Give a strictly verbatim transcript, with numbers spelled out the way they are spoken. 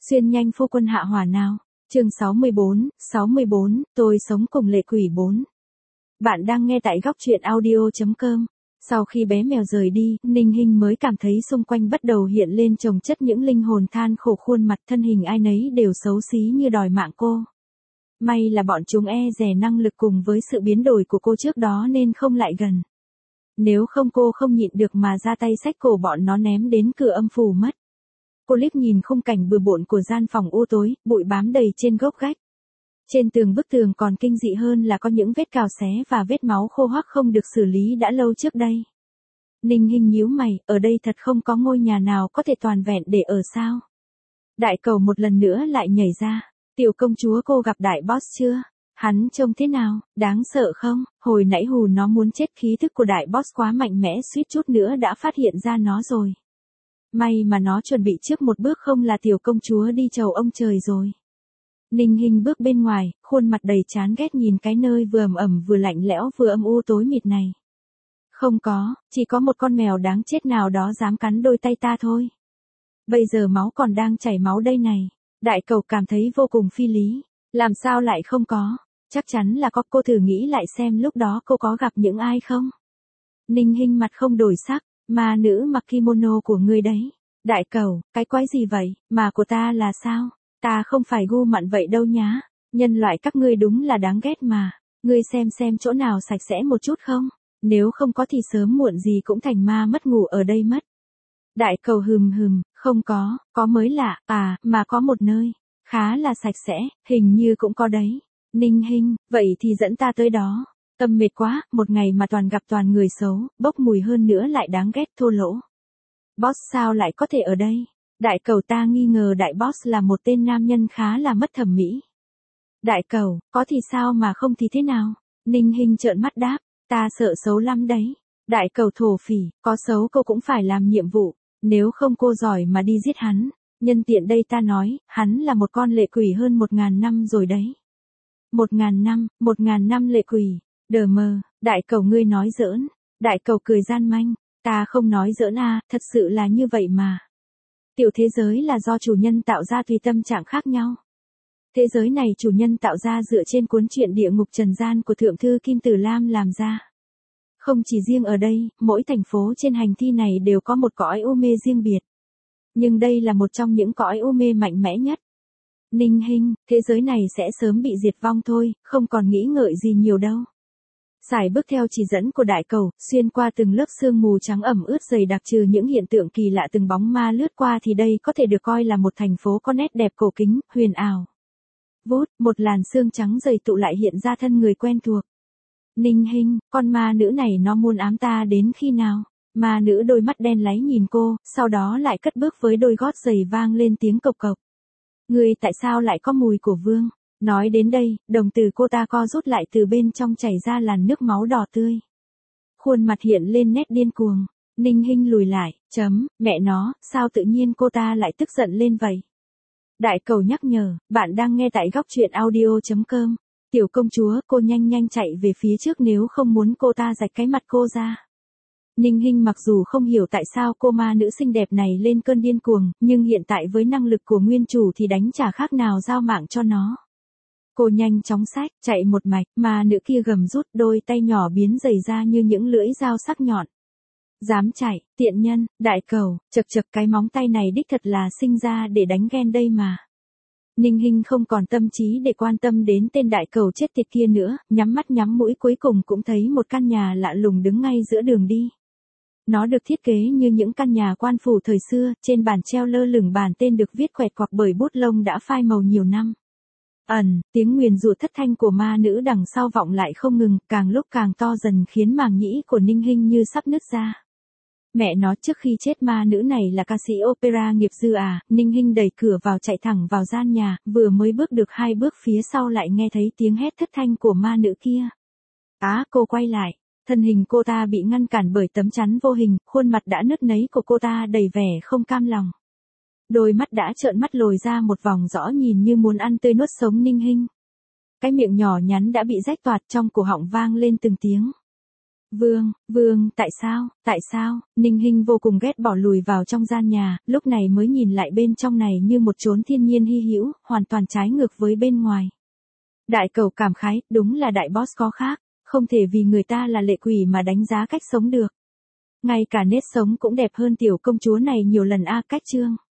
Xuyên nhanh phu quân hạ hỏa nào. Chương sáu mươi bốn, sáu mươi bốn, tôi sống cùng lệ quỷ bốn. Bạn đang nghe tại góc truyện audio chấm com. Sau khi bé mèo rời đi, Ninh Hinh mới cảm thấy xung quanh bắt đầu hiện lên chồng chất những linh hồn than khổ, khuôn mặt thân hình ai nấy đều xấu xí như đòi mạng cô. May là bọn chúng e dè năng lực cùng với sự biến đổi của cô trước đó nên không lại gần. Nếu không cô không nhịn được mà ra tay xách cổ bọn nó ném đến cửa âm phủ mất. Cô liếc nhìn khung cảnh bừa bộn của gian phòng u tối, bụi bám đầy trên gốc gách. Trên tường bức tường còn kinh dị hơn là có những vết cào xé và vết máu khô hoắc không được xử lý đã lâu trước đây. Ninh Hinh nhíu mày, ở đây thật không có ngôi nhà nào có thể toàn vẹn để ở sao? Đại cầu một lần nữa lại nhảy ra. Tiểu công chúa, cô gặp đại boss chưa? Hắn trông thế nào, đáng sợ không? Hồi nãy hù nó muốn chết, khí thức của đại boss quá mạnh mẽ, suýt chút nữa đã phát hiện ra nó rồi. May mà nó chuẩn bị trước một bước, không là tiểu công chúa đi chầu ông trời rồi. Ninh Hinh bước bên ngoài, khuôn mặt đầy chán ghét nhìn cái nơi vừa ẩm ẩm vừa lạnh lẽo vừa âm u tối mịt này. Không có, chỉ có một con mèo đáng chết nào đó dám cắn đôi tay ta thôi. Bây giờ máu còn đang chảy máu đây này. Đại cầu cảm thấy vô cùng phi lý. Làm sao lại không có? Chắc chắn là có. Cô thử nghĩ lại xem lúc đó cô có gặp những ai không? Ninh Hinh mặt không đổi sắc. Ma nữ mặc kimono của ngươi đấy. Đại cầu, cái quái gì vậy? Mà của ta là sao? Ta không phải gu mặn vậy đâu nhá. Nhân loại các ngươi đúng là đáng ghét mà. Ngươi xem xem chỗ nào sạch sẽ một chút không? Nếu không có thì sớm muộn gì cũng thành ma mất ngủ ở đây mất. Đại cầu hừm hừm, không có, có mới lạ, à, mà có một nơi, khá là sạch sẽ, hình như cũng có đấy. Ninh Hinh, vậy thì dẫn ta tới đó. Tâm mệt quá, một ngày mà toàn gặp toàn người xấu, bốc mùi hơn nữa lại đáng ghét thô lỗ. Boss sao lại có thể ở đây? Đại cầu, ta nghi ngờ đại boss là một tên nam nhân khá là mất thẩm mỹ. Đại cầu, có thì sao mà không thì thế nào? Ninh Hinh trợn mắt đáp, ta sợ xấu lắm đấy. Đại cầu thổ phỉ, có xấu cô cũng phải làm nhiệm vụ. Nếu không cô giỏi mà đi giết hắn. Nhân tiện đây ta nói, hắn là một con lệ quỷ hơn một ngàn năm rồi đấy. Một ngàn năm, một ngàn năm lệ quỷ. Đờ mờ, đại cầu ngươi nói giỡn. Đại cầu cười gian manh. Ta không nói giỡn à, thật sự là như vậy mà. Tiểu thế giới là do chủ nhân tạo ra tùy tâm trạng khác nhau. Thế giới này chủ nhân tạo ra dựa trên cuốn truyện Địa ngục trần gian của Thượng thư Kim Tử Lam làm ra. Không chỉ riêng ở đây, mỗi thành phố trên hành thi này đều có một cõi u mê riêng biệt. Nhưng đây là một trong những cõi u mê mạnh mẽ nhất. Ninh Hinh, thế giới này sẽ sớm bị diệt vong thôi, không còn nghĩ ngợi gì nhiều đâu. Sải bước theo chỉ dẫn của đại cầu, xuyên qua từng lớp sương mù trắng ẩm ướt dày đặc, trừ những hiện tượng kỳ lạ từng bóng ma lướt qua thì đây có thể được coi là một thành phố có nét đẹp cổ kính, huyền ảo. Vút, một làn sương trắng dày tụ lại hiện ra thân người quen thuộc. Ninh Hinh, con ma nữ này nó muốn ám ta đến khi nào? Ma nữ đôi mắt đen láy nhìn cô, sau đó lại cất bước với đôi gót giày vang lên tiếng cộc cộc. Ngươi tại sao lại có mùi của vương? Nói đến đây, đồng tử cô ta co rút lại, từ bên trong chảy ra làn nước máu đỏ tươi. Khuôn mặt hiện lên nét điên cuồng. Ninh Hinh lùi lại, chấm, mẹ nó, sao tự nhiên cô ta lại tức giận lên vậy? Đại cầu nhắc nhở, bạn đang nghe tại góc truyện audio chấm com. Tiểu công chúa, cô nhanh nhanh chạy về phía trước nếu không muốn cô ta rạch cái mặt cô ra. Ninh Hinh mặc dù không hiểu tại sao cô ma nữ xinh đẹp này lên cơn điên cuồng, nhưng hiện tại với năng lực của nguyên chủ thì đánh chả khác nào giao mạng cho nó. Cô nhanh chóng xách, chạy một mạch, ma nữ kia gầm rút, đôi tay nhỏ biến dày ra như những lưỡi dao sắc nhọn. Dám chạy, tiện nhân, đại cầu, chật chật, cái móng tay này đích thật là sinh ra để đánh ghen đây mà. Ninh Hinh không còn tâm trí để quan tâm đến tên đại cầu chết tiệt kia nữa, nhắm mắt nhắm mũi cuối cùng cũng thấy một căn nhà lạ lùng đứng ngay giữa đường đi. Nó được thiết kế như những căn nhà quan phủ thời xưa, trên bàn treo lơ lửng bản tên được viết quẹt quạc bởi bút lông đã phai màu nhiều năm. Ẩn, tiếng nguyền rủa thất thanh của ma nữ đằng sau vọng lại không ngừng, càng lúc càng to dần khiến màng nhĩ của Ninh Hinh như sắp nứt ra. Mẹ nó, trước khi chết ma nữ này là ca sĩ opera nghiệp dư à? Ninh Hinh đẩy cửa vào chạy thẳng vào gian nhà, vừa mới bước được hai bước phía sau lại nghe thấy tiếng hét thất thanh của ma nữ kia. Á, cô quay lại, thân hình cô ta bị ngăn cản bởi tấm chắn vô hình, khuôn mặt đã nứt nấy của cô ta đầy vẻ không cam lòng. Đôi mắt đã trợn mắt lồi ra một vòng rõ nhìn như muốn ăn tươi nuốt sống Ninh Hinh. Cái miệng nhỏ nhắn đã bị rách toạc, trong cổ họng vang lên từng tiếng. Vương, Vương, tại sao, tại sao, Ninh Hinh vô cùng ghét bỏ lùi vào trong gian nhà, lúc này mới nhìn lại bên trong này như một chốn thiên nhiên hy hữu, hoàn toàn trái ngược với bên ngoài. Đại Cẩu cảm khái, đúng là đại boss có khác, không thể vì người ta là lệ quỷ mà đánh giá cách sống được. Ngay cả nết sống cũng đẹp hơn tiểu công chúa này nhiều lần a. Cách chương